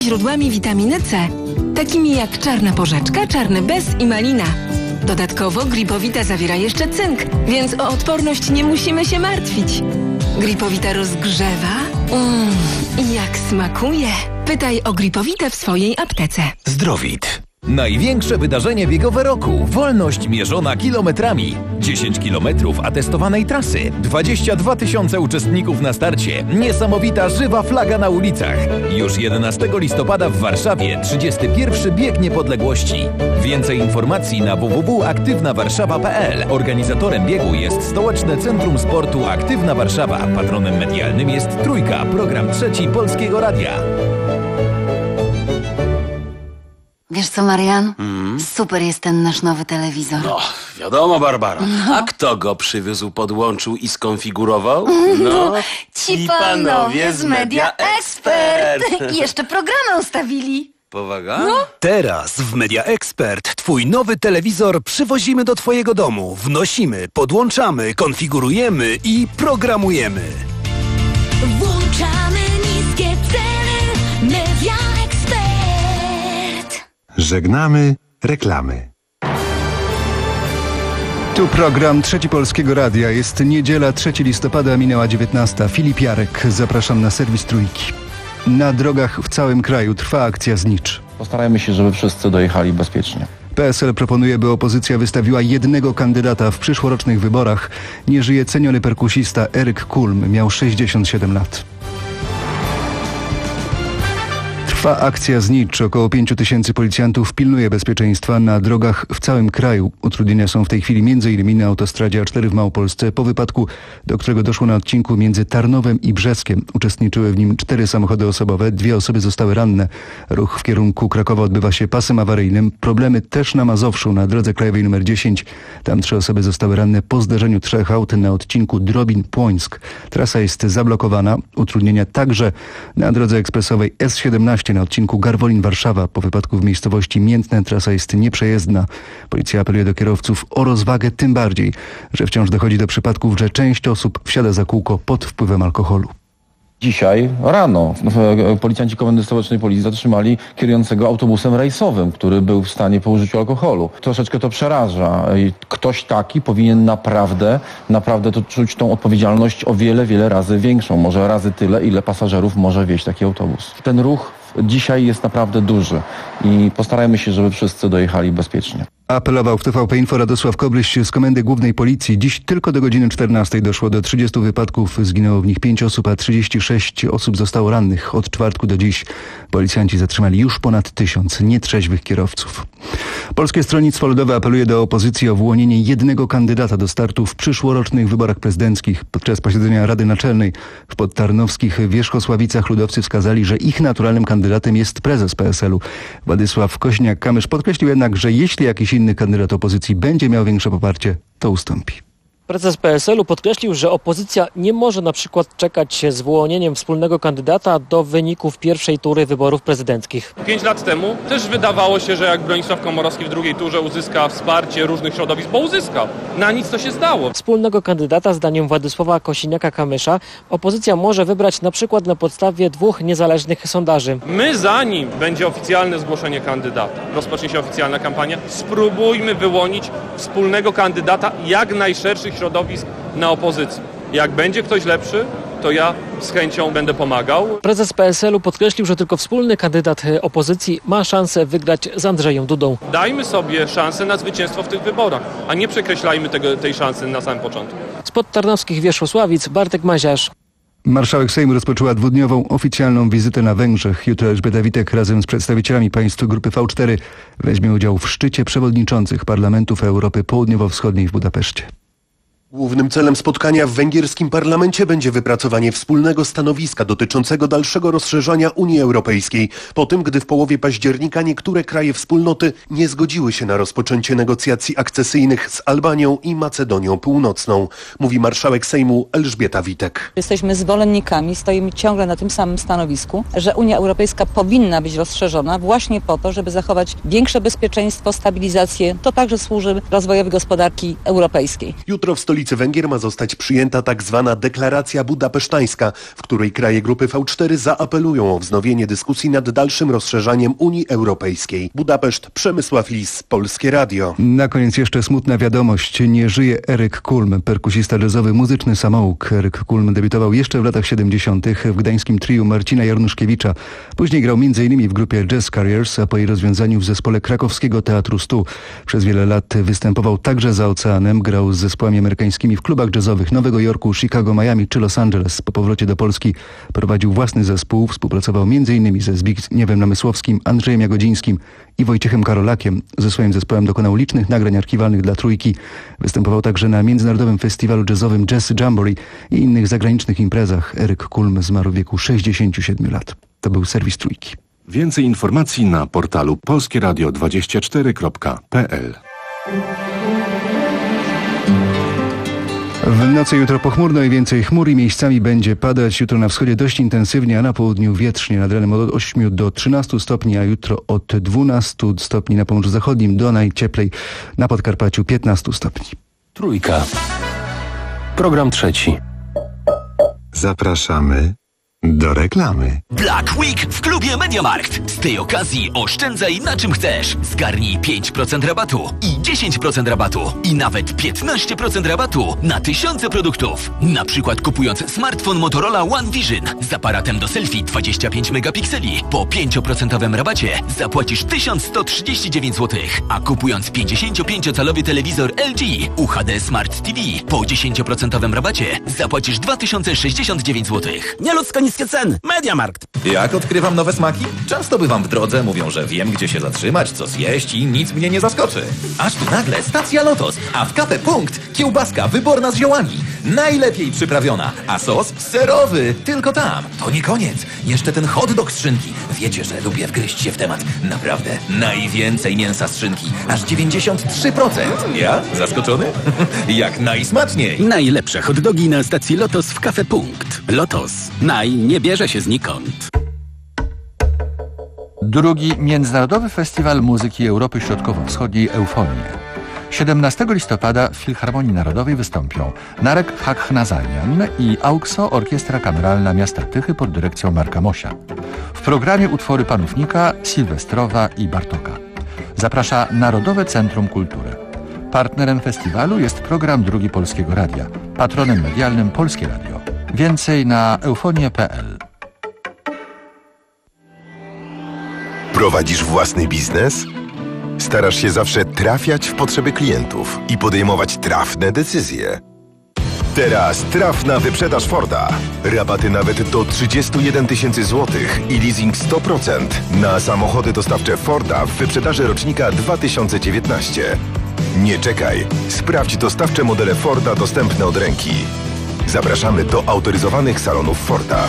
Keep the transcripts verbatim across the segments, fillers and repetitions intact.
źródłami witaminy C, takimi jak czarna porzeczka, czarny bez i malina. Dodatkowo Gripowita zawiera jeszcze cynk, więc o odporność nie musimy się martwić. Gripowita rozgrzewa. Mmm, jak smakuje. Pytaj o Gripowitę w swojej aptece. Zdrowit. Największe wydarzenie biegowe roku. Wolność mierzona kilometrami. dziesięć kilometrów atestowanej trasy. dwadzieścia dwa tysiące uczestników na starcie. Niesamowita żywa flaga na ulicach. Już jedenastego listopada w Warszawie trzydziesty pierwszy Bieg Niepodległości. Więcej informacji na w w w kropka aktywna warszawa kropka p l. Organizatorem biegu jest Stołeczne Centrum Sportu Aktywna Warszawa. Patronem medialnym jest Trójka, program trzeci Polskiego Radia. Wiesz co, Marian? Mm. Super jest ten nasz nowy telewizor. No, wiadomo, Barbara. No. A kto go przywiózł, podłączył i skonfigurował? No, ci panowie z Media Expert. I jeszcze programy ustawili. Powaga? No. Teraz w Media Expert twój nowy telewizor przywozimy do twojego domu. Wnosimy, podłączamy, konfigurujemy i programujemy. Włączamy niskie ceny. Media Expert. Żegnamy reklamy. Tu program Trzeci Polskiego Radia. Jest niedziela, trzeciego listopada, minęła dziewiętnasta. Filip Jarek, zapraszam na serwis Trójki. Na drogach w całym kraju trwa akcja Znicz. Postarajmy się, żeby wszyscy dojechali bezpiecznie. P S L proponuje, by opozycja wystawiła jednego kandydata w przyszłorocznych wyborach. Nie żyje ceniony perkusista Eryk Kulm, miał sześćdziesiąt siedem lat. Trwa akcja Znicz. Około pięciu tysięcy policjantów pilnuje bezpieczeństwa na drogach w całym kraju. Utrudnienia są w tej chwili między innymi na autostradzie A cztery w Małopolsce po wypadku, do którego doszło na odcinku między Tarnowem i Brzeskiem. Uczestniczyły w nim cztery samochody osobowe, dwie osoby zostały ranne. Ruch w kierunku Krakowa odbywa się pasem awaryjnym. Problemy też na Mazowszu, na drodze krajowej numer dziesięć. Tam trzy osoby zostały ranne po zderzeniu trzech aut na odcinku Drobin-Płońsk. Trasa jest zablokowana. Utrudnienia także na drodze ekspresowej S siedemnaście na odcinku Garwolin-Warszawa. Po wypadku w miejscowości Miętne trasa jest nieprzejezdna. Policja apeluje do kierowców o rozwagę, tym bardziej, że wciąż dochodzi do przypadków, że część osób wsiada za kółko pod wpływem alkoholu. Dzisiaj rano policjanci Komendy Stołecznej Policji zatrzymali kierującego autobusem rejsowym, który był w stanie po użyciu alkoholu. Troszeczkę to przeraża. Ktoś taki powinien naprawdę, naprawdę to czuć tą odpowiedzialność o wiele, wiele razy większą. Może razy tyle, ile pasażerów może wieźć taki autobus. Ten ruch dzisiaj jest naprawdę duży i postarajmy się, żeby wszyscy dojechali bezpiecznie. Apelował w T V P Info Radosław Kobryś z Komendy Głównej Policji. Dziś tylko do godziny czternastej doszło do trzydziestu wypadków. Zginęło w nich pięć osób, a trzydzieści sześć osób zostało rannych. Od czwartku do dziś policjanci zatrzymali już ponad tysiąc nietrzeźwych kierowców. Polskie Stronnictwo Ludowe apeluje do opozycji o wyłonienie jednego kandydata do startu w przyszłorocznych wyborach prezydenckich. Podczas posiedzenia Rady Naczelnej w podtarnowskich Wierzchosławicach ludowcy wskazali, że ich naturalnym kandydatem jest prezes P S L u. Władysław Kośniak-Kamysz podkreślił jednak, że jeśli jakiś inny kandydat opozycji będzie miał większe poparcie, to ustąpi. Prezes P S L u podkreślił, że opozycja nie może na przykład czekać z wyłonieniem wspólnego kandydata do wyników pierwszej tury wyborów prezydenckich. Pięć lat temu też wydawało się, że jak Bronisław Komorowski w drugiej turze uzyska wsparcie różnych środowisk, bo uzyskał. Na nic to się zdało. Wspólnego kandydata, zdaniem Władysława Kosiniaka-Kamysza, opozycja może wybrać na przykład na podstawie dwóch niezależnych sondaży. My, zanim będzie oficjalne zgłoszenie kandydata, rozpocznie się oficjalna kampania, spróbujmy wyłonić wspólnego kandydata jak najszerszych środowisk na opozycji. Jak będzie ktoś lepszy, to ja z chęcią będę pomagał. Prezes P S L u podkreślił, że tylko wspólny kandydat opozycji ma szansę wygrać z Andrzejem Dudą. Dajmy sobie szansę na zwycięstwo w tych wyborach, a nie przekreślajmy tego, tej szansy na samym początku. Spod tarnowskich Wierzchosławic Bartek Maziarz. Marszałek Sejmu rozpoczęła dwudniową oficjalną wizytę na Węgrzech. Jutro Elżbieta Witek razem z przedstawicielami państw grupy V cztery weźmie udział w szczycie przewodniczących parlamentów Europy Południowo-Wschodniej w Budapeszcie. Głównym celem spotkania w węgierskim parlamencie będzie wypracowanie wspólnego stanowiska dotyczącego dalszego rozszerzania Unii Europejskiej, po tym, gdy w połowie października niektóre kraje wspólnoty nie zgodziły się na rozpoczęcie negocjacji akcesyjnych z Albanią i Macedonią Północną, mówi marszałek Sejmu Elżbieta Witek. Jesteśmy zwolennikami, stoimy ciągle na tym samym stanowisku, że Unia Europejska powinna być rozszerzona właśnie po to, żeby zachować większe bezpieczeństwo, stabilizację. To także służy rozwojowi gospodarki europejskiej. Jutro w stolicy stolicy Węgier ma zostać przyjęta tak zwana deklaracja budapesztańska, w której kraje grupy V cztery zaapelują o wznowienie dyskusji nad dalszym rozszerzaniem Unii Europejskiej. Budapeszt, Przemysław Lis, Polskie Radio. Na koniec jeszcze smutna wiadomość. Nie żyje Eryk Kulm, perkusista jazzowy, muzyczny samouk. Eryk Kulm debiutował jeszcze w latach siedemdziesiątych w gdańskim triu Marcina Jarnuszkiewicza. Później grał między innymi w grupie Jazz Carriers, a po jej rozwiązaniu w zespole krakowskiego Teatru Stu. Przez wiele lat występował także za oceanem. Grał z zespołami amerykańskimi w klubach jazzowych Nowego Jorku, Chicago, Miami czy Los Angeles. Po powrocie do Polski prowadził własny zespół. Współpracował między innymi ze Zbigniewem Namysłowskim, Andrzejem Jagodzińskim i Wojciechem Karolakiem. Ze swoim zespołem dokonał licznych nagrań archiwalnych dla Trójki. Występował także na Międzynarodowym Festiwalu Jazzowym Jazz Jamboree i innych zagranicznych imprezach. Eryk Kulm zmarł w wieku sześćdziesięciu siedmiu lat. To był serwis Trójki. Więcej informacji na portalu polskie radio dwadzieścia cztery kropka p l. W nocy jutro pochmurno i więcej chmur i miejscami będzie padać. Jutro na wschodzie dość intensywnie, a na południu wietrznie. Nad ranem od ośmiu do trzynastu stopni, a jutro od dwunastu stopni na Pomorzu Zachodnim do najcieplej na Podkarpaciu piętnastu stopni. Trójka. Program trzeci. Zapraszamy do reklamy. Black Week w klubie MediaMarkt. Z tej okazji oszczędzaj na czym chcesz. Zgarnij pięć procent rabatu i dziesięć procent rabatu i nawet piętnaście procent rabatu na tysiące produktów. Na przykład kupując smartfon Motorola One Vision z aparatem do selfie dwadzieścia pięć megapikseli po pięć procent rabacie zapłacisz tysiąc sto trzydzieści dziewięć złotych, a kupując pięćdziesięciopięciocalowy telewizor L G U H D Smart T V po dziesięć procent rabacie zapłacisz dwa tysiące sześćdziesiąt dziewięć złotych. Nieludzko niskie ceny. MediaMarkt. Jak odkrywam nowe smaki? Często bywam w drodze, mówią, że wiem, gdzie się zatrzymać, co zjeść i nic mnie nie zaskoczy. Aż tu nagle stacja Lotos, a w Cafe Punkt kiełbaska wyborna z ziołami. Najlepiej przyprawiona, a sos serowy. Tylko tam. To nie koniec. Jeszcze ten hot dog z szynki. Wiecie, że lubię wgryźć się w temat. Naprawdę. Najwięcej mięsa z szynki. Aż dziewięćdziesiąt trzy procent. Ja? Zaskoczony? Jak najsmaczniej. Najlepsze hot dogi na stacji Lotos w Cafe Punkt. Lotos. Naj nie bierze się znikąd. Drugi Międzynarodowy Festiwal Muzyki Europy Środkowo-Wschodniej Eufonie. siedemnastego listopada w Filharmonii Narodowej wystąpią Narek Hakhnazarian i AUKSO Orkiestra Kameralna Miasta Tychy pod dyrekcją Marka Mosia. W programie utwory Panównika, Sylwestrowa i Bartoka. Zaprasza Narodowe Centrum Kultury. Partnerem festiwalu jest program Drugi Polskiego Radia. Patronem medialnym Polskie Radio. Więcej na eufonie kropka p l. Prowadzisz własny biznes? Starasz się zawsze trafiać w potrzeby klientów i podejmować trafne decyzje. Teraz trafna wyprzedaż Forda. Rabaty nawet do trzydziestu jeden tysięcy złotych i leasing sto procent na samochody dostawcze Forda w wyprzedaży rocznika dwa tysiące dziewiętnaście. Nie czekaj. Sprawdź dostawcze modele Forda dostępne od ręki. Zapraszamy do autoryzowanych salonów Forda.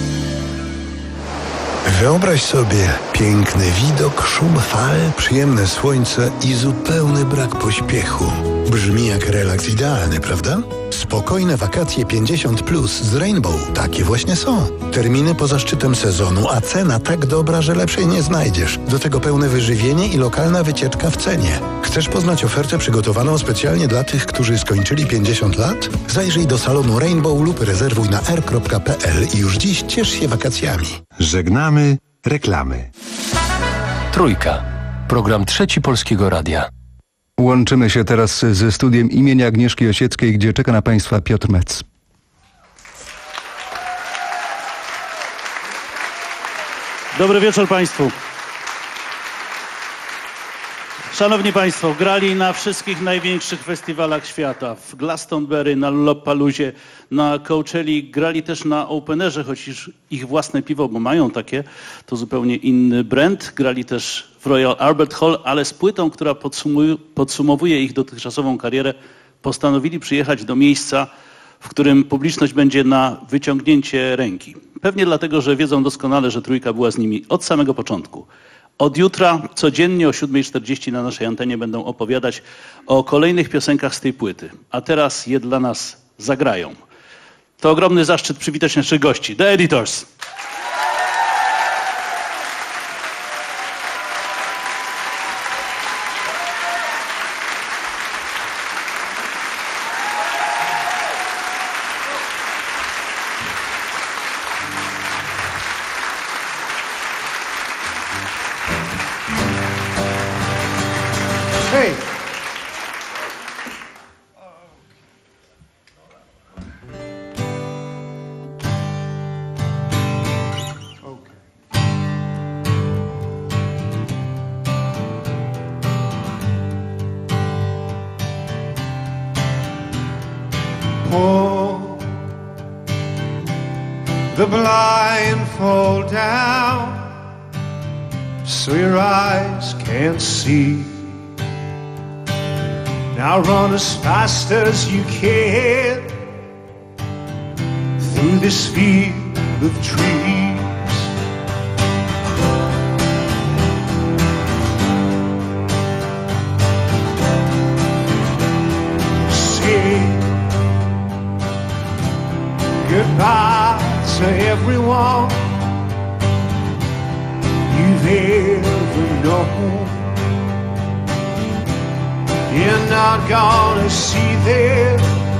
Wyobraź sobie piękny widok, szum fal, przyjemne słońce i zupełny brak pośpiechu. Brzmi jak relaks idealny, prawda? Spokojne wakacje pięćdziesiąt plus z Rainbow. Takie właśnie są. Terminy poza szczytem sezonu, a cena tak dobra, że lepszej nie znajdziesz. Do tego pełne wyżywienie i lokalna wycieczka w cenie. Chcesz poznać ofertę przygotowaną specjalnie dla tych, którzy skończyli pięćdziesiąt lat? Zajrzyj do salonu Rainbow lub rezerwuj na r kropka p l i już dziś ciesz się wakacjami. Żegnamy reklamy. Trójka. Program Trzeci Polskiego Radia. Łączymy się teraz ze studiem imienia Agnieszki Osieckiej, gdzie czeka na Państwa Piotr Metz. Dobry wieczór Państwu. Szanowni Państwo, grali na wszystkich największych festiwalach świata. W Glastonbury, na Lollapaloozie, na Coachelli. Grali też na Openerze, choć ich własne piwo, bo mają takie, to zupełnie inny brand. Grali też w Royal Albert Hall, ale z płytą, która podsumuje, podsumowuje ich dotychczasową karierę, postanowili przyjechać do miejsca, w którym publiczność będzie na wyciągnięcie ręki. Pewnie dlatego, że wiedzą doskonale, że Trójka była z nimi od samego początku. Od jutra codziennie o siódma czterdzieści na naszej antenie będą opowiadać o kolejnych piosenkach z tej płyty. A teraz je dla nas zagrają. To ogromny zaszczyt przywitać naszych gości. The Editors. Hey. Pull the blindfold down so your eyes can't see. Now run as fast as you can through this field of trees. Say goodbye to everyone you've ever known. You're not gonna see them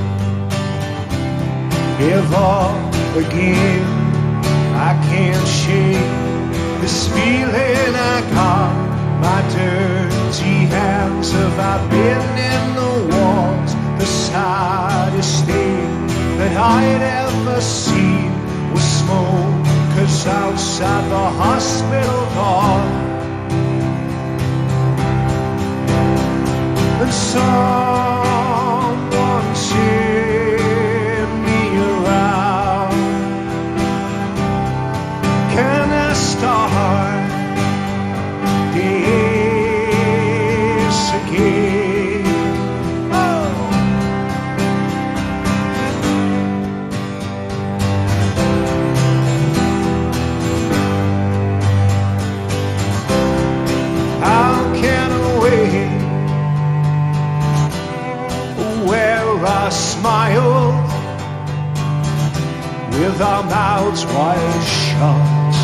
ever again. I can't shake this feeling I got. My dirty hands have I been in the walls. The saddest thing that I'd ever seen was smoke, 'cause outside the hospital door, and someone turned me around. Can I start this again? Oh. How can I wait where I smiled with our mouths wide shut?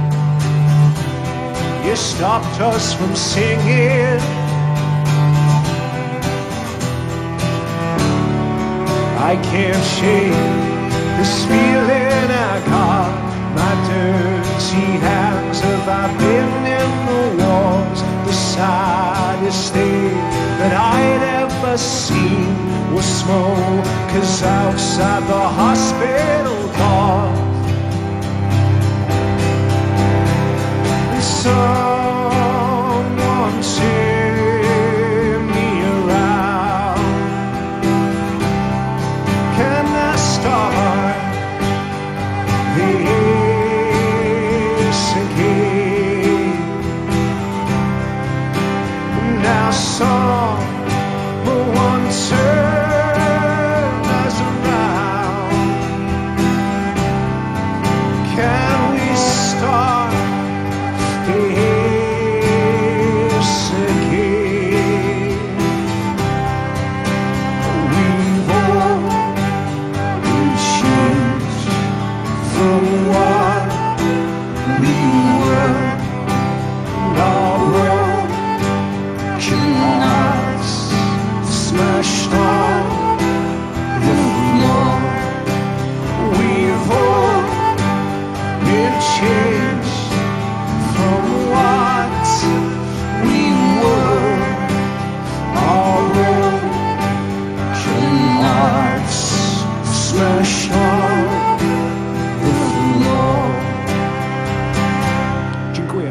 You stopped us from singing. I can't shake this feeling I got. My dirty hands have I been in the walls. The saddest thing that I'd ever seen was smoke, 'cause outside the hospital door, someone turned me around. Can I start this again? Now someone turn us around. Can we start this again? We've all been changed from what we were. Our broken hearts smashed on the floor. We've all been changed from what we were. Our broken hearts smashed on the floor. Dziękuję.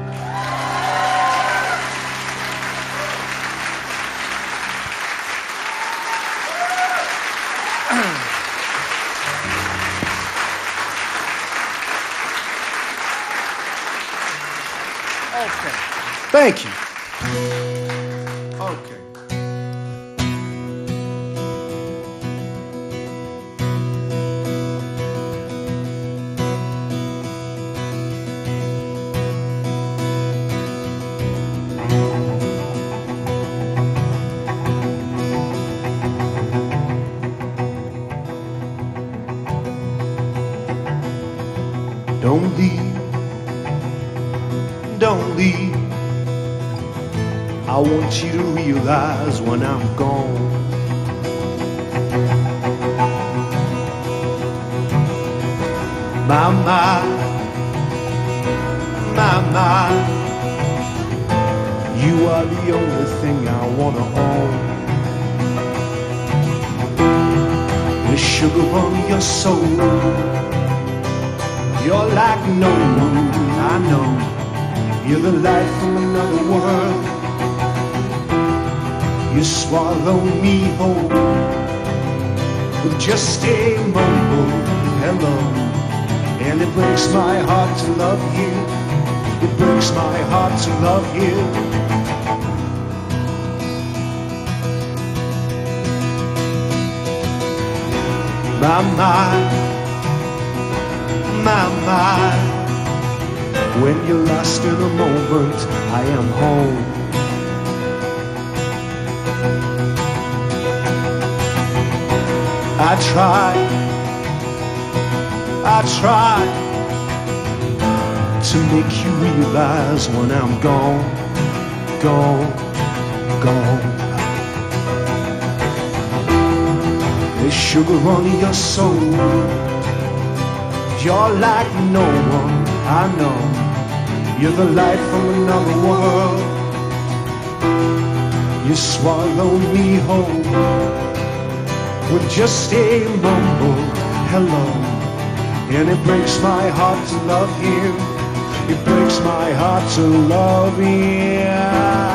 Okay. Thank you. Okay. Don't leave, don't leave. I want you to realize when I'm gone, my mind, my mind, you are are the only thing I wanna own. The sugar on your soul, you're like no one I know. You're the light from another world. You swallow me whole with just a mumble hello. And it breaks my heart to love you. It breaks my heart to love you. My mind, my mind. When you're lost in a moment, I am home. I try, I try to make you realize when I'm gone, gone, gone. There's sugar on your soul. You're like no one I know. You're the light from another world. You swallow me whole with just a mumble hello. And it breaks my heart to love you. It breaks my heart to love you.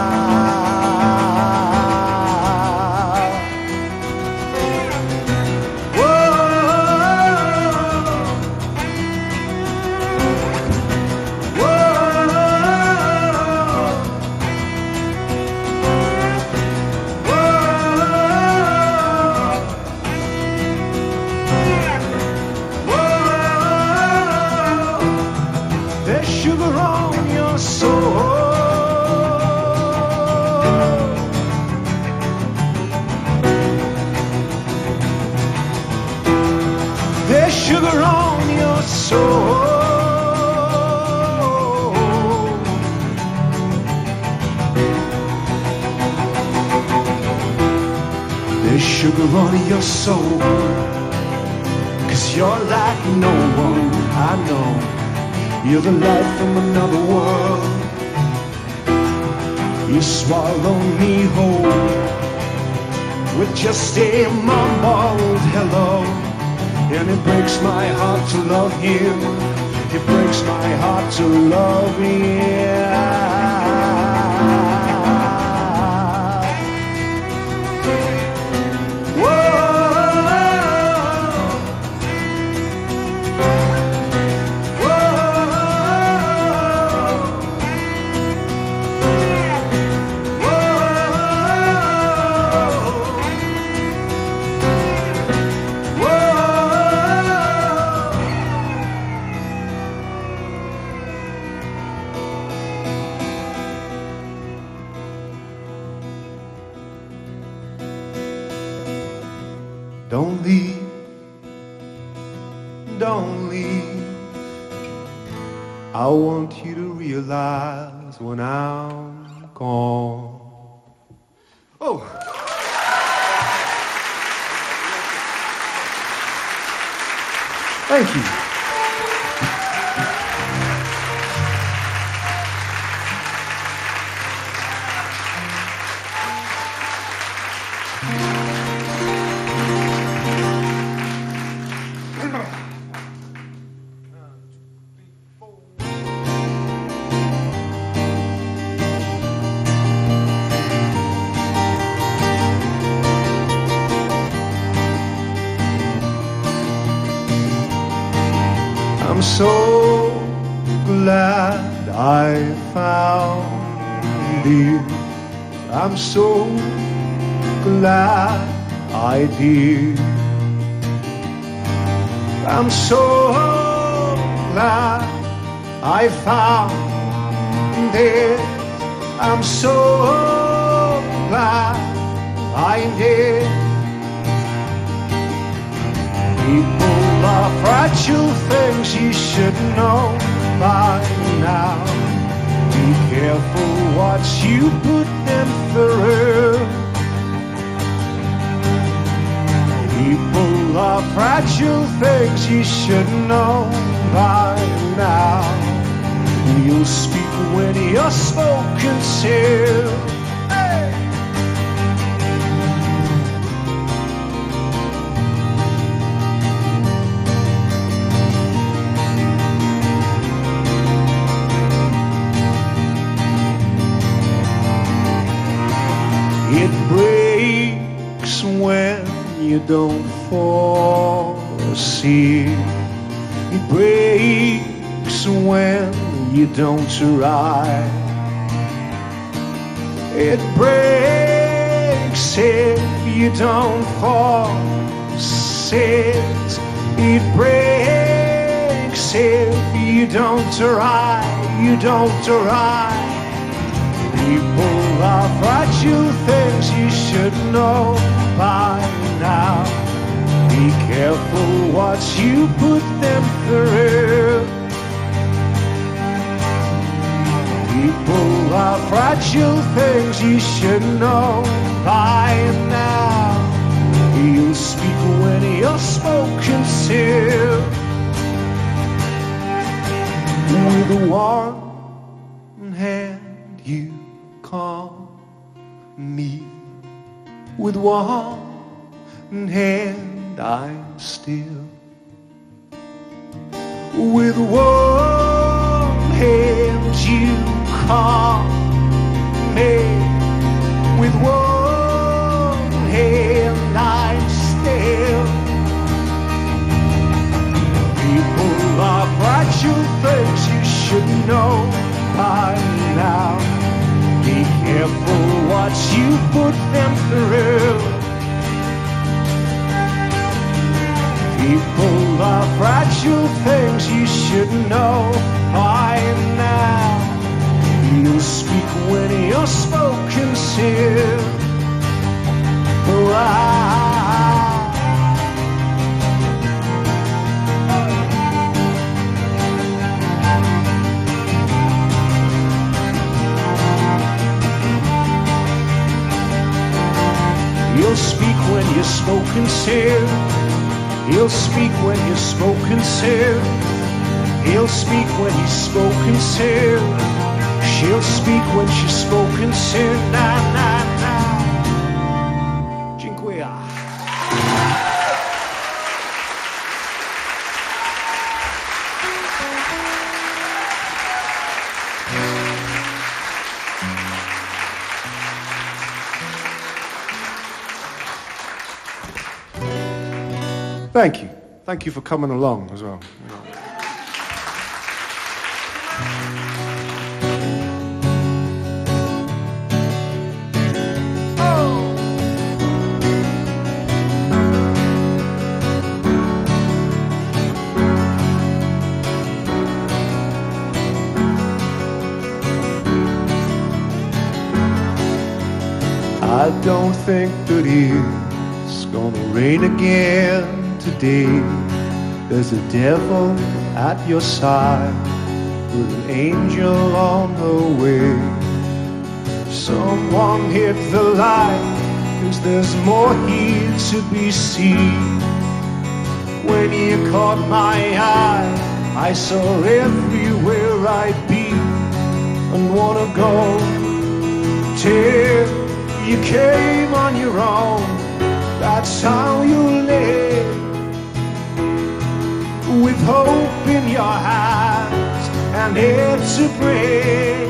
Sugar on your soul. There's sugar on your soul. 'Cause you're like no one I know. You're the light from another world. You swallow me whole with just a mumbled hello. And it breaks my heart to love you. It breaks my heart to love you. Don't leave, don't leave. I want you to realize when I'm gone. Oh! Thank you. I'm so glad I found you. I'm so glad I did. I'm so glad I found it. I'm so glad I did. People are fragile things you should know by now. Be careful what you put them through. People are fragile things you should know by now. You'll speak when you're spoken to. Hey! It breaks when you don't foresee. It breaks when you don't try. It breaks if you don't force it. It breaks if you don't try. You don't try. People are fragile things you should know by now. Be careful what you put them through. People are fragile things you should know by now. You'll speak when you're spoken to. With one hand you call me. With one hand I'm still. With one hand you call me. With one hand I'm still. People are fragile things you should know by now. Be careful what you put them through. People are fragile things you should know by now. You'll speak when you're spoken to. Oh, I You'll speak when you're spoken to. He'll speak when you're spoken to. He'll speak when he's spoken to. She'll speak when she's spoken to. Na na na. Dziękuję. Thank you. Thank you for coming along as well. I don't think that it's gonna rain again today. There's a devil at your side with an angel on the way. Someone hit the light, 'cause there's more here to be seen. When you caught my eye, I saw everywhere I'd be and wanna go till you came on your own. That's how you live, with hope in your hands and air to breathe.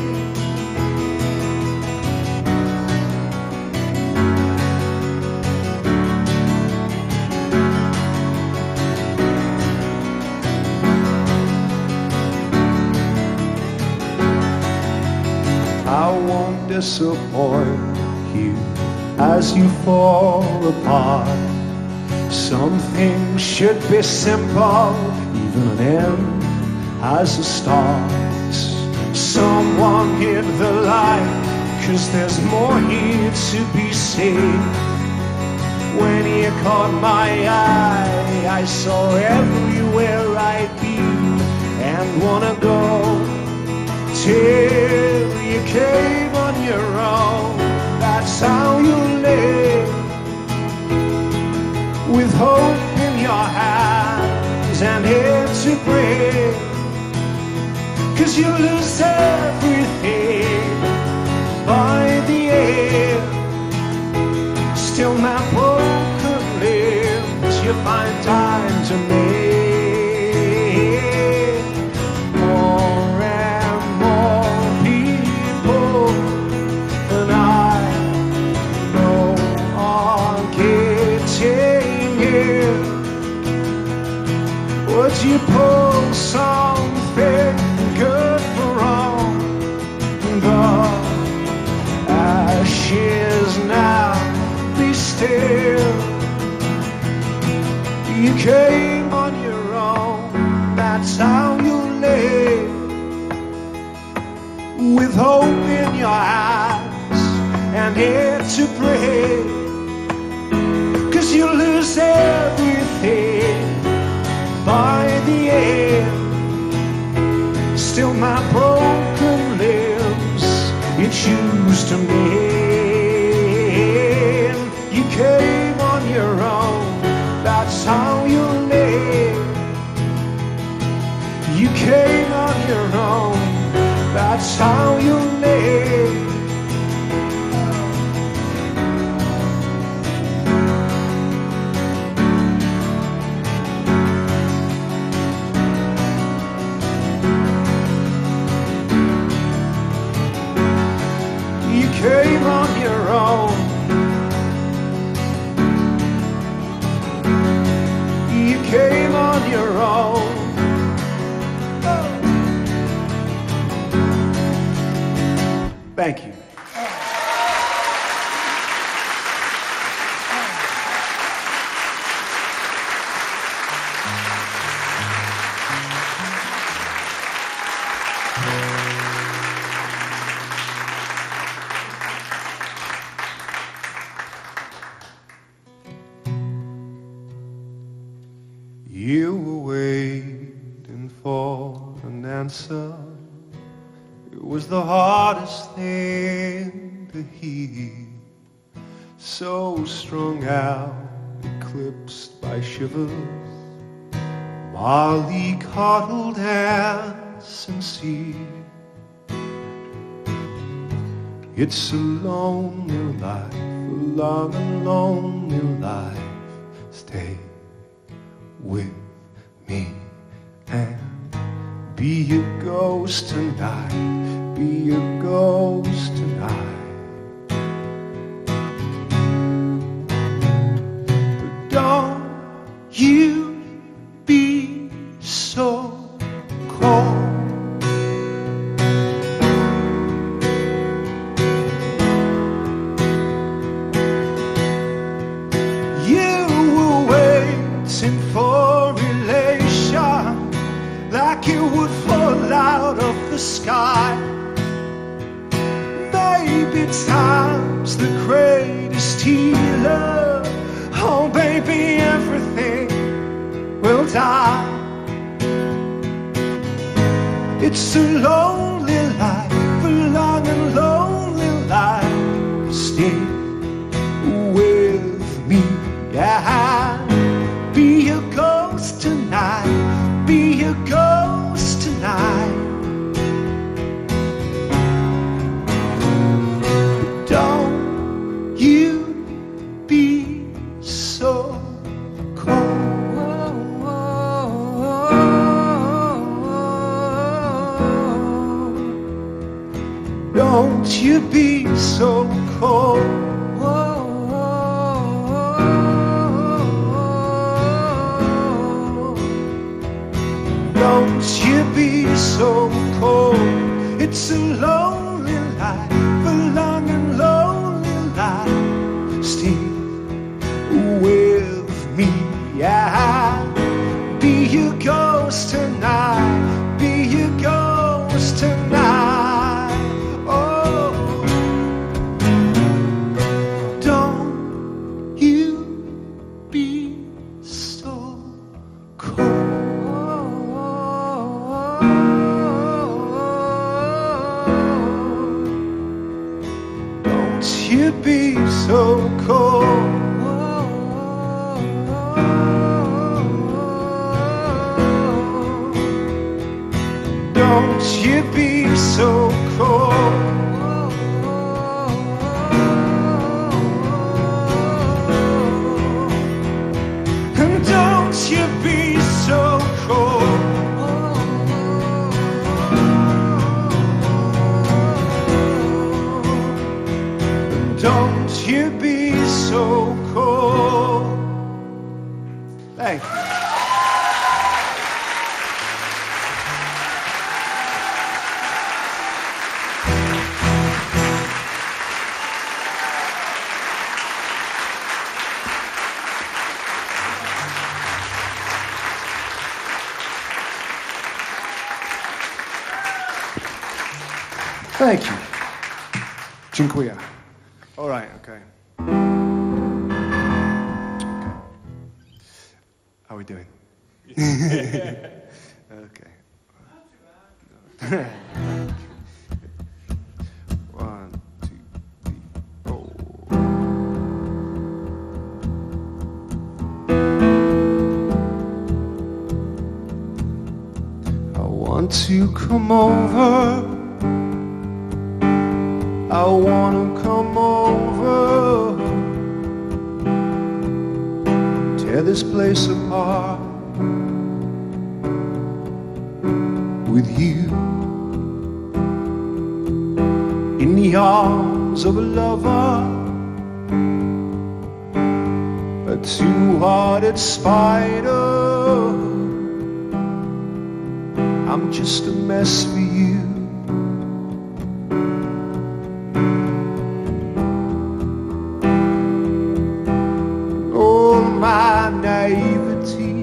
I won't disappoint you as you fall apart. Some things should be simple, even an end has a start. Someone hit the light, 'cause there's more here to be seen. When you caught my eye, I saw everywhere I'd be and wanna go till you came on your own. That's how you live, with hope in your hands and air to breathe. 'Cause 'cause you lose everything by the end. Still my broken limbs you find time to make. More and more people than I know are getting it. Would you pull something good from the ashes now? Be still. You came on your own, that's how you live. With hope in your eyes and here to pray. 'Cause you lose everything by the end. Still my broken limbs you choose to mend. You came on your own, that's how you live. You came on your own, that's how you live. You came on your own. You came on your own. Thank you. You were waiting for an answer. It was the hardest thing to hear. So strung out, eclipsed by shivers, Molly coddled and sincere. It's a lonely life, a long and lonely life. Stay with me and be a ghost tonight, be a ghost tonight. But don't you be so cold. You were waiting for relation, like it would fall out of the sky. Maybe time's the greatest healer. Oh baby, everything will die. It's a lonely life, a long and lonely life. Stay with me, yeah. Be a ghost tonight, be a ghost tonight. Don't you be so cold. Don't you be so cold. Don't you be so cold. It's a lonely life, a long and lonely life. Stay with me, yeah. Be a ghost tonight, be a ghost tonight. Oh, don't you be so cold. You be so cold. Don't you you be so cold? And don't you be so cold? And don't you be so cold? Thank you. Thank you. Dziękuję. All right, okay. Okay. How are we doing? Okay. One, two, three, four. I want to come over. I wanna come over, tear this place apart with you, in the arms of a lover, a two-hearted spider. I'm just a mess for you. My naivety,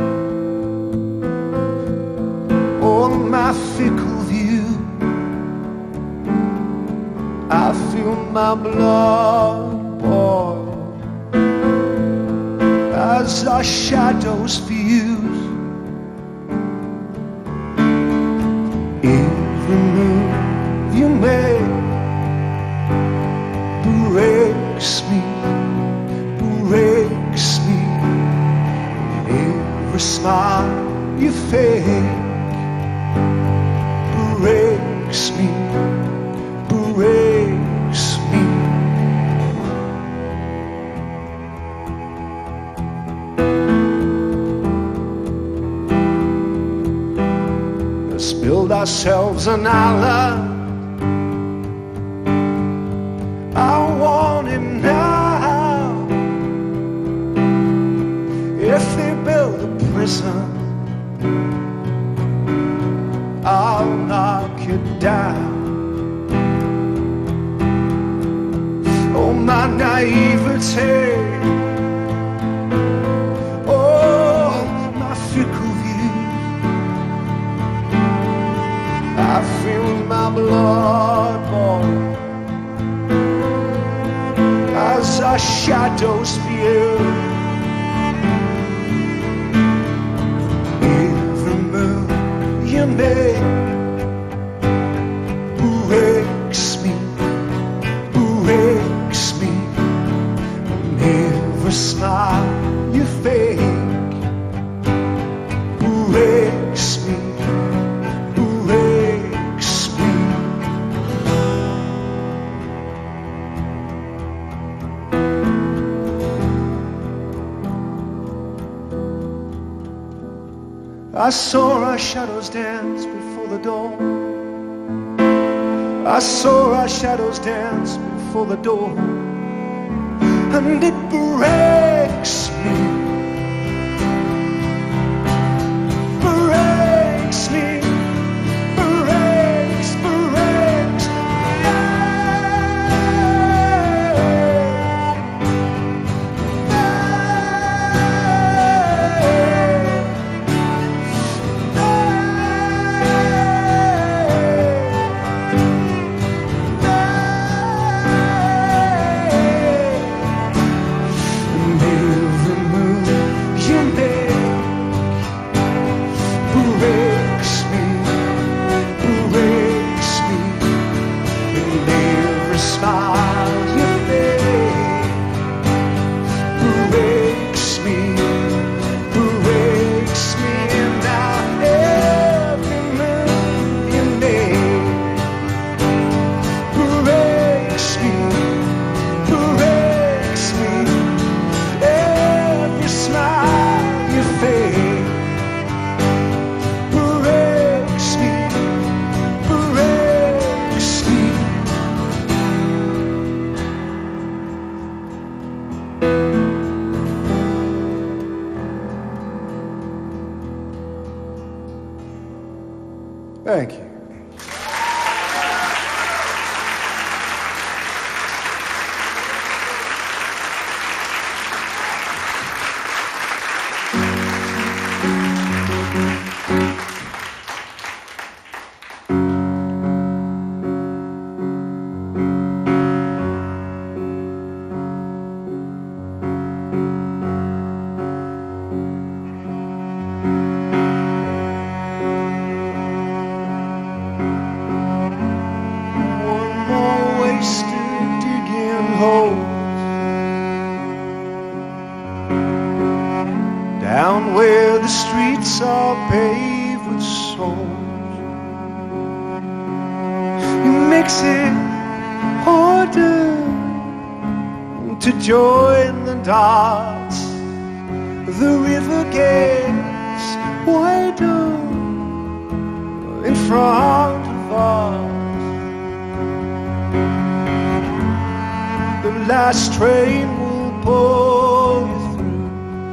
all my fickle view, I feel my blood boil as our shadows fuse. Every move you make breaks me, breaks me. Every smile you fake breaks me, breaks me. Let's build ourselves an island. I want it now. If they build a prison, I'll knock it down. Oh, my naivety, oh, my fickle view, I feel my blood boil as our shadows view. You make breaks me, breaks me. And every smile you fake breaks me, breaks me. I saw our shadows dance before the dawn. I saw our shadows dance before the door. And it breaks me, breaks me, breaks, breaks me. You make are paved with souls. You makes it harder to join the dots. The river gets wider in front of us. The last train will pull you through.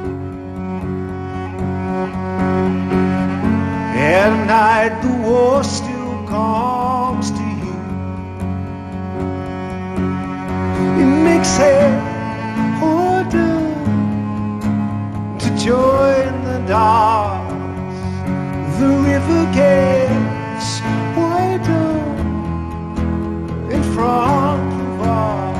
At night the war still comes to you. It makes it harder to join the dots. The river gets wider in front of us.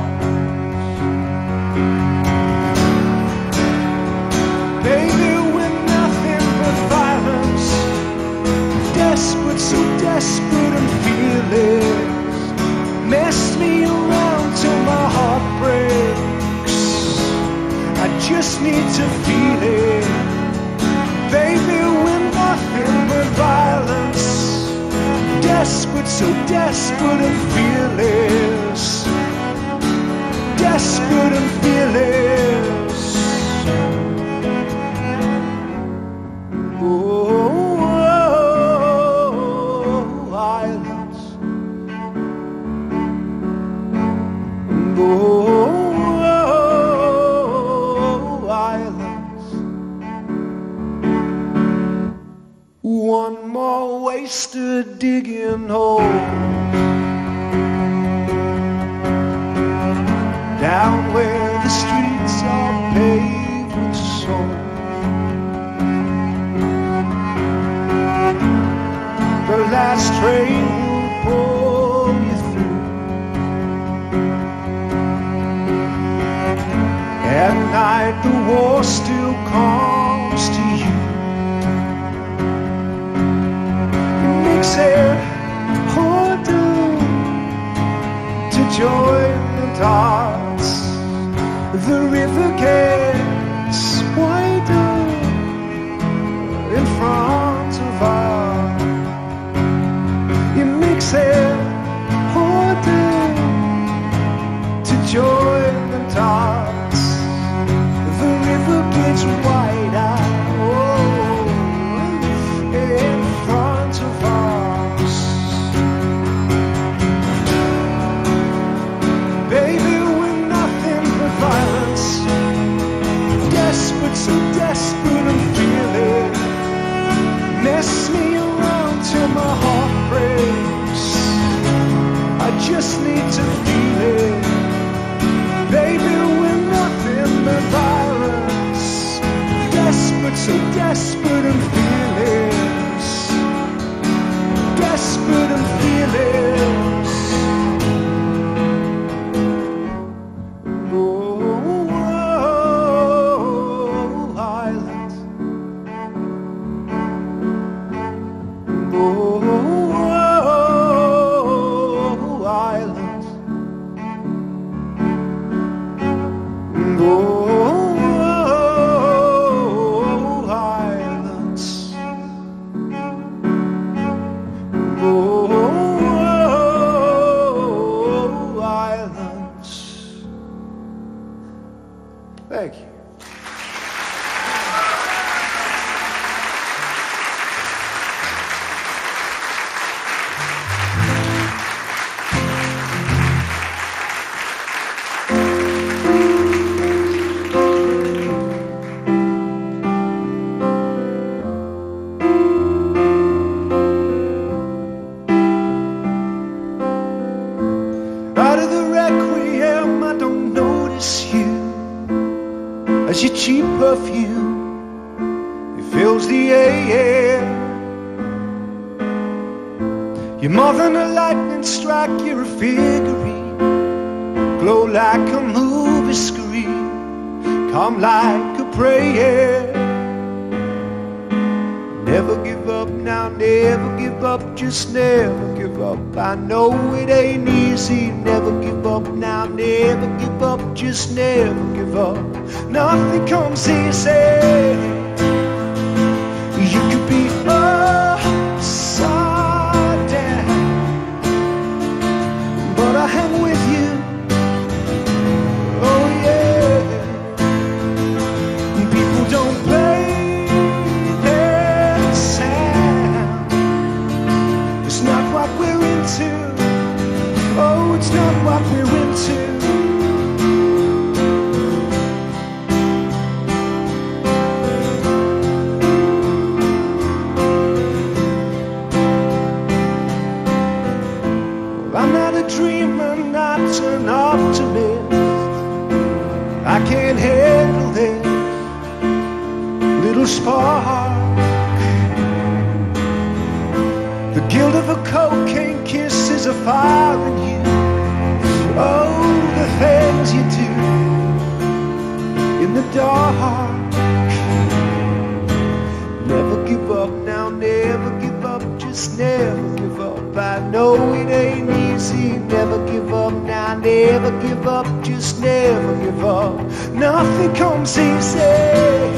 Baby, we're nothing but violence, desperate, so desperate and fearless. Mess me around till my heart breaks. I just need to feel it. Baby, we're nothing but violence, desperate, so desperate and fearless. Desperate and fearless. Oh, oh, violence. Oh, violence. One more wasted digging hole down where the streets are paved with souls. The last train will pull you through. At night the war still comes to you. It makes it harder to join the dots. The river gets wider in front of us. It makes it harder to join the dots. The river gets wider, oh, in front of us. Baby, we're nothing but violence, desperate, so desperate and fearless. Mess me around till my heart breaks. I just need to feel it. Baby, we're nothing but violence, desperate, so desperate and fearless. Desperate and fearless. Oh, oh, violence. Oh, oh, violence. Oh, violence. Oh, violence. Thank you. Out of the requiem, I don't notice you as your cheap perfume, it fills the air. You're more than a lightning strike, you're a figurine, glow like a movie screen, come like a prayer. Never give up now, never give up, just never give up. I know it ain't easy, never give up now, never give up, just never give up. Nothing comes easy. You could be I hang with you. Oh yeah. People don't play their sound. It's not what we're into. Oh, it's not what we're into. I'm not a dreamer, not an optimist. I can't handle this little spark. The guilt of a cocaine kiss is a fire in you. Oh, the things you do in the dark. Never give up now, never give up, just never give up. I know it ain't easy, never give up now, never give up, just never give up. Nothing comes easy.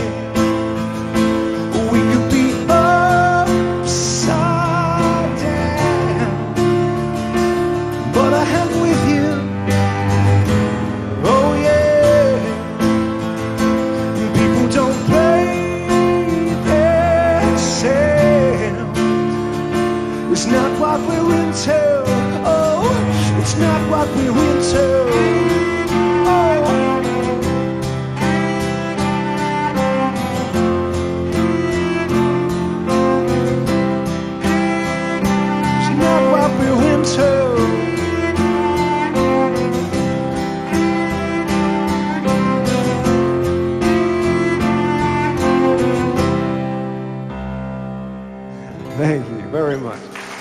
We could be upside down, but I hang with you. Oh yeah. People don't play their sound. It's not what we're into. Oh, it's not what we're into. Oh. It's not what we're into. Thank you very much.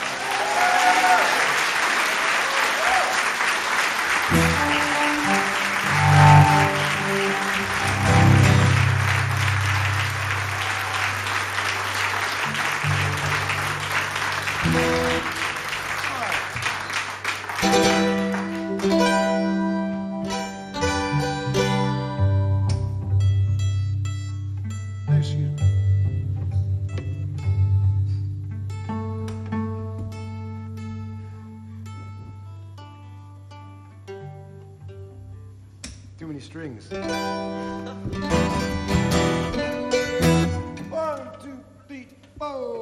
Too many strings. One, two, three, four.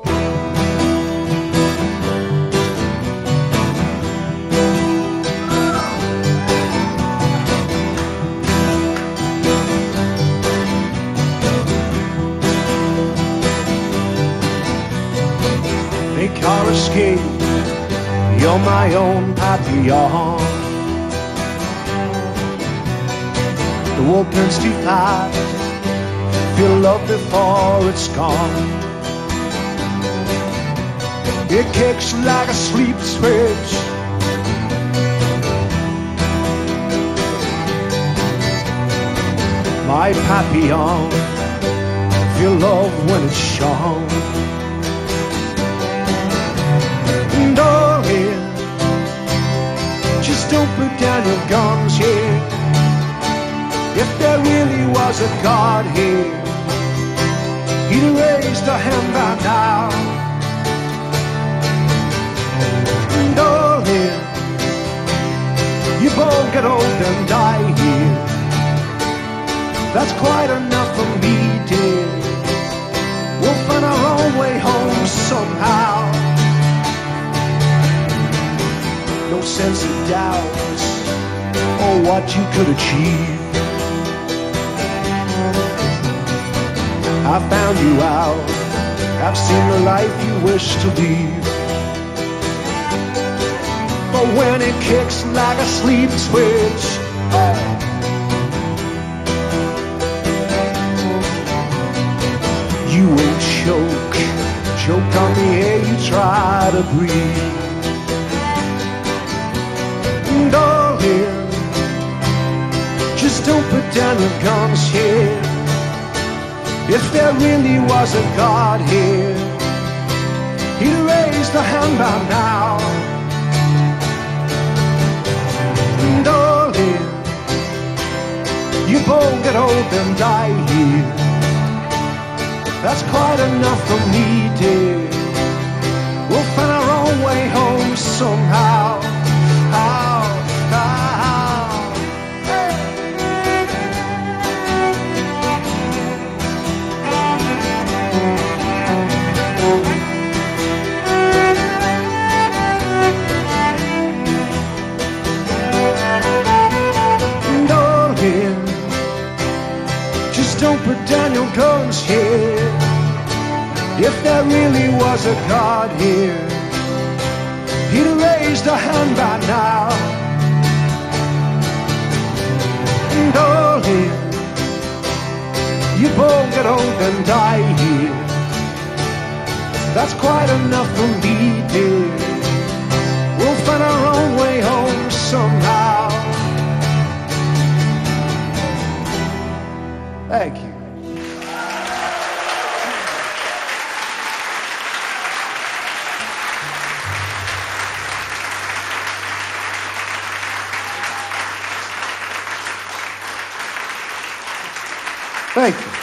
Make our escape. You're my own Papillon. The world turns too fast. Feel love before it's gone. It kicks like a sleep switch. My Papillon, feel love when it's shown. Darling, just don't put down your guns here. If there really was a God here, he'd raised a hand by now. Darling, you both get old and die here. That's quite enough for me, dear. We'll find our own way home somehow. No sense of doubt or what you could achieve. I found you out, I've seen the life you wish to lead. But when it kicks like a sleep switch, oh, you won't choke, choke on the air you try to breathe. Darling, just don't put down your guns here. If there really was a God here, he'd raise the hand by now. Darling, you both get old and die here. That's quite enough for me, dear. We'll find our own way home somehow. How? don't put down your guns here. If there really was a God here, he'd have raised a hand by now. And darling, you both get old and die here. That's quite enough for me, dear. We'll find our own way home somehow. Thank you. Thank you.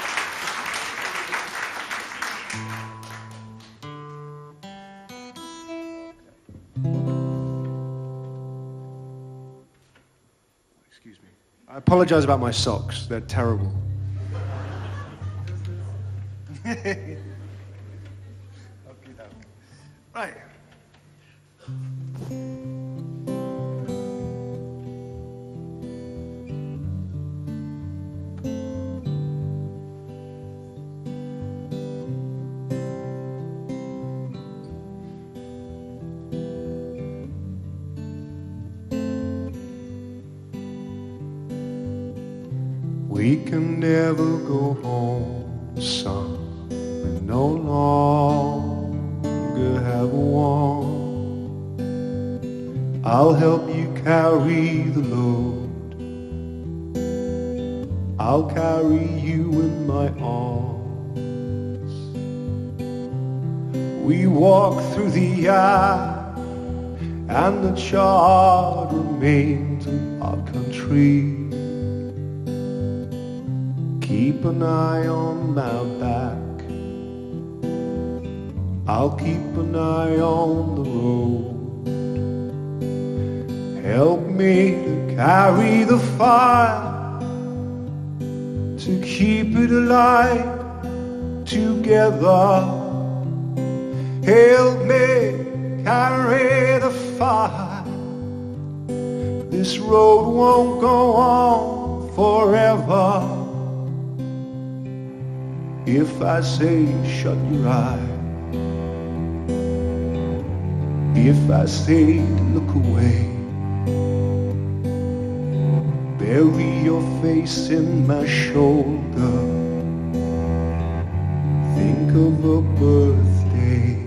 Excuse me. I apologize about my socks. They're terrible. Right. We can never go home, son. We no longer have a want. I'll help you carry the load. I'll carry you in my arms. We walk through the air, and the charred remains of our country. Keep an eye on my back. I'll keep an eye on the road. Help me to carry the fire, to keep it alive together. Help me carry the fire. This road won't go on forever. If I say shut your eye, if I say look away, bury your face in my shoulder, think of a birthday.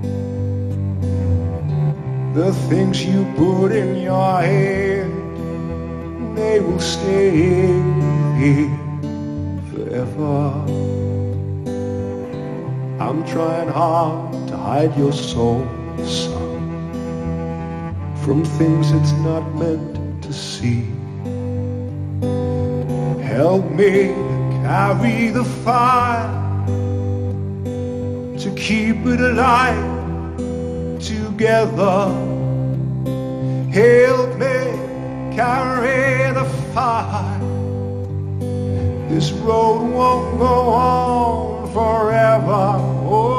The things you put in your head, they will stay here forever. I'm trying hard to hide your soul, son, from things it's not meant to see. Help me to carry the fire, to keep it alive together. Help me carry the fire. This road won't go on forever. Oh.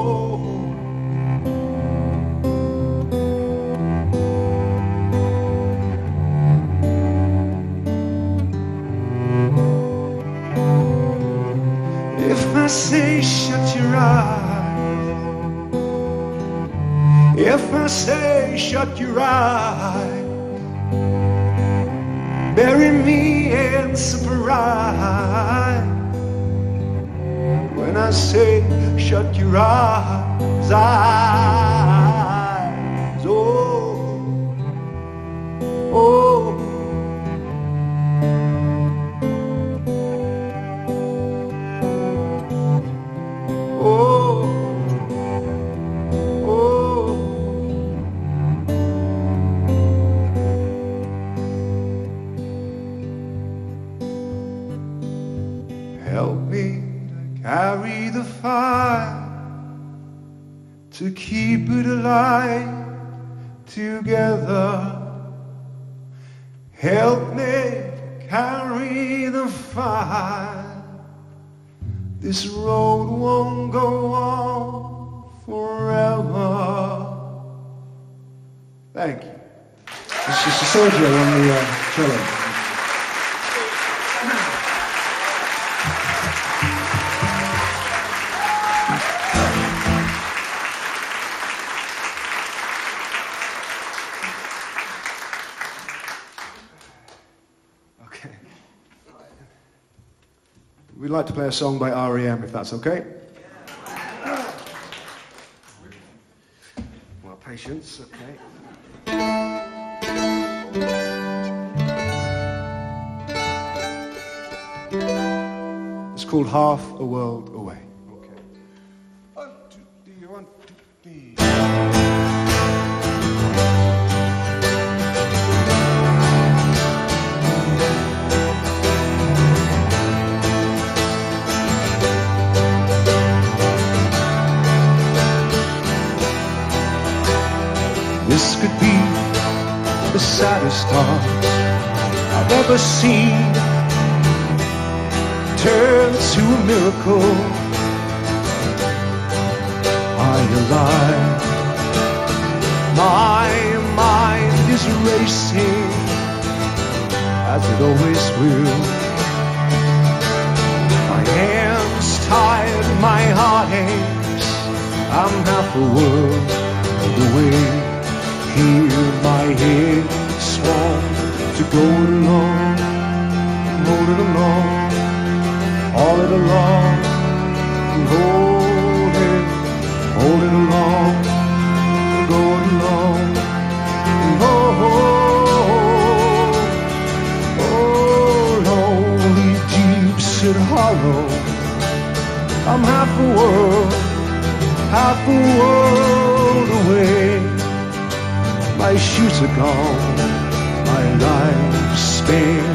If I say shut your eyes, if I say shut your eyes, bury me in surprise. When I say shut your eyes, eyes, oh, oh. Carry the fire, to keep it alive together. Help me carry the fire. This road won't go on forever. Thank you. It's just a Sergio on the uh, cello. we'd like to play a song by R E M, if that's okay. Well, patience, okay. It's called Half a World Away. Okay. One, two, three, one, two, three. This could be the saddest heart I've ever seen turn to a miracle. Are you alive? My mind is racing as it always will. My hands tired, my heart aches. I'm half a world away. Here my head swung to go it along, hold it along, haul it along, hold it, hold it along, go it along, oh, oh, oh, lonely, deep, sit hollow. I'm half a world, half a world away. My shoes are gone, my life span.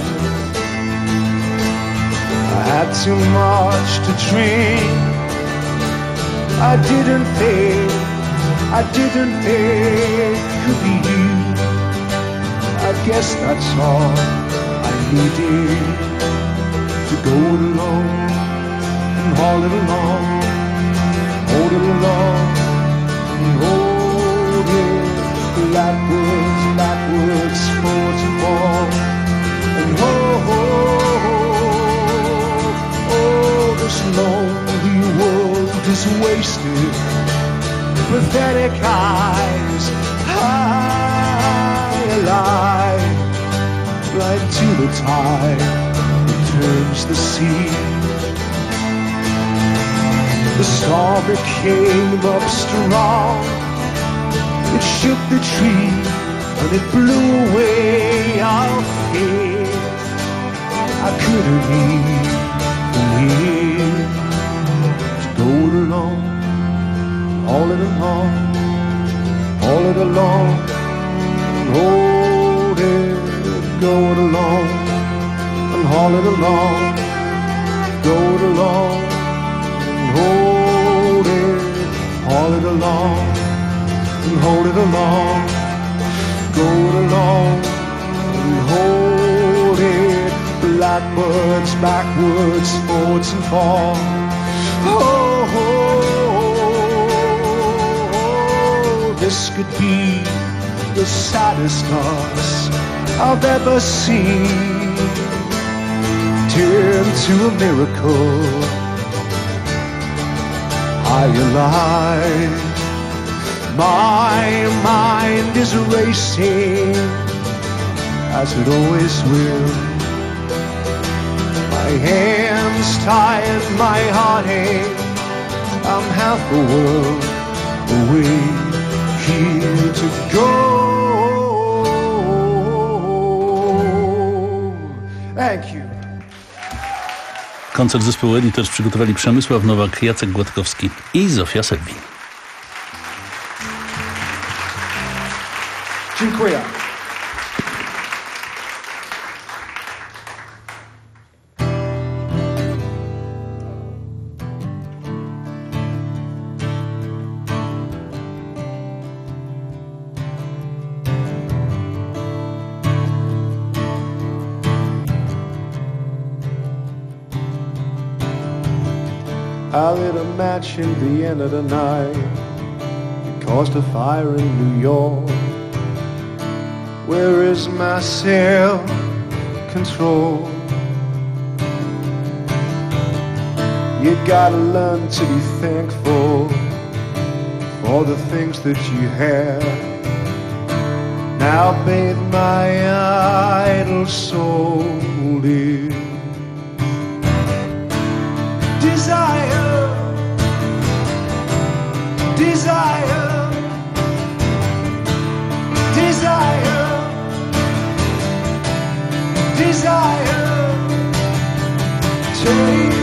I had too much to drink. I didn't think, I didn't think it could be you. I guess that's all I needed to go it along and haul it along, hold it along and hold it. Backwards, backwards, forwards and forwards, and oh, oh, oh, oh, this lonely world is wasted. Pathetic eyes, high alive, blind to the tide that turns the sea. The storm it came up strong. It shook the tree and it blew away our fear. I couldn't even hear to go it along, haul it along, haul it along, hold it, go it along, and haul it along, go it along, and hold it, haul it along. And hold it along, go it along, and hold it. Blackbirds, backwards, forwards and fall. Oh, oh, oh, this could be the saddest loss I've ever seen turn to a miracle. Are you alive? My mind is racing, as it always will. My hands tired, my heart ache. I'm half a world away, here to go. Thank you. Koncert zespołu Editors przygotowali Przemysław Nowak, Jacek Gładkowski i Zofia Selwin. Dziękuję. I lit a match in Vienna tonight. It caused a fire in New York. Where is my self-control? You gotta learn to be thankful for the things that you have. Now bathe my idle soul in desire, take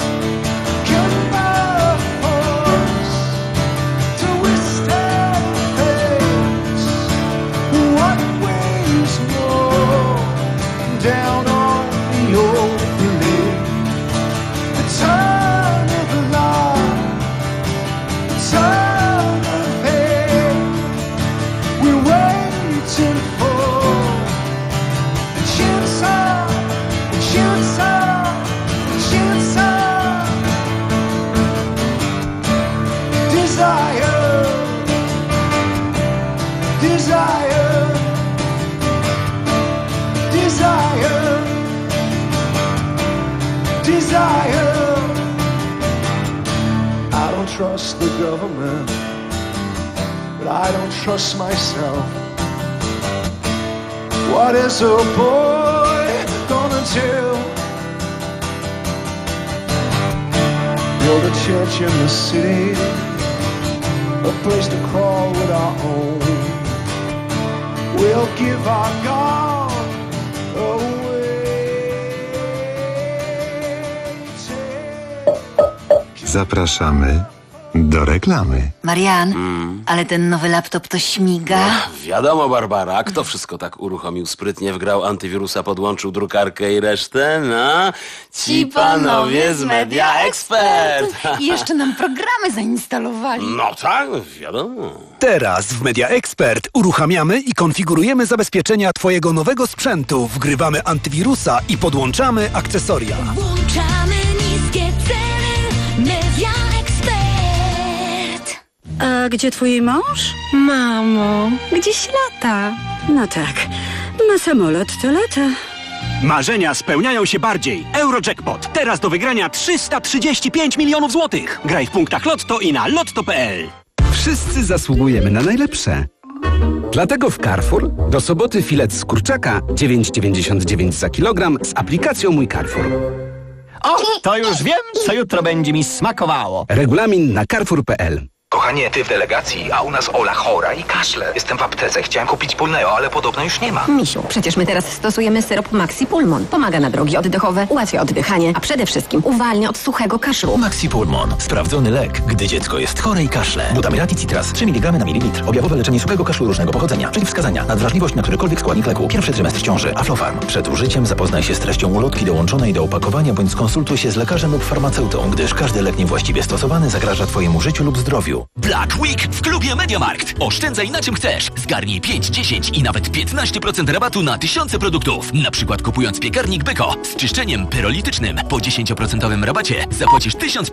goodbye force to withstand pace. What weighs more down on the open lid? The turn of the line, the turn of head. We're waiting for the chance up, the chance up, the chance up. Desire, desire, desire, desire. I don't trust the government, but I don't trust myself. What is a boy gonna do? Build a church in the city, a place to crawl with our own. We'll give our God Zapraszamy do reklamy. Marian, ale ten nowy laptop to śmiga. Wiadomo, Barbara, kto wszystko tak uruchomił sprytnie, wgrał antywirusa, podłączył drukarkę i resztę? No, ci panowie z Media Expert. I jeszcze nam programy zainstalowali. No tak, wiadomo. Teraz w Media Expert uruchamiamy i konfigurujemy zabezpieczenia twojego nowego sprzętu, wgrywamy antywirusa i podłączamy akcesoria. Włączamy niskie ceny. Media Expert. A gdzie twój mąż? Mamo, gdzieś lata. No tak, na samolot to lata. Marzenia spełniają się bardziej. Eurojackpot. Teraz do wygrania trzysta trzydzieści pięć milionów złotych. Graj w punktach Lotto i na lotto kropka p l. Wszyscy zasługujemy na najlepsze. Dlatego w Carrefour do soboty filet z kurczaka dziewięć dziewięćdziesiąt dziewięć za kilogram z aplikacją Mój Carrefour. O, to już wiem, co jutro będzie mi smakowało. Regulamin na carrefour kropka p l. Kochanie, ty w delegacji, a u nas Ola chora i kaszle. Jestem w aptece, chciałem kupić Pulneo, ale podobno już nie ma. Misiu, przecież my teraz stosujemy syrop Maxi Pulmon. Pomaga na drogi oddechowe, ułatwia oddychanie, a przede wszystkim uwalnia od suchego kaszlu. Maxi Pulmon. Sprawdzony lek, gdy dziecko jest chore i kaszle. Butamyrat i Citras. trzy miligramy na mililitr. Objawowe leczenie suchego kaszlu różnego pochodzenia. Przeciwwskazania. Nadwrażliwość na którykolwiek składnik leku. Pierwszy trymestr ciąży. Aflofarm. Przed użyciem zapoznaj się z treścią ulotki dołączonej do opakowania bądź skonsultuj się z lekarzem lub farmaceutą, gdyż każdy lek niewłaściwie stosowany zagraża twojemu życiu lub zdrowiu. Black Week w klubie MediaMarkt. Oszczędzaj na czym chcesz. Zgarnij pięć, dziesięć i nawet piętnaście procent rabatu na tysiące produktów. Na przykład kupując piekarnik Beko z czyszczeniem pyrolitycznym po dziesięć procent rabacie zapłacisz tysiąc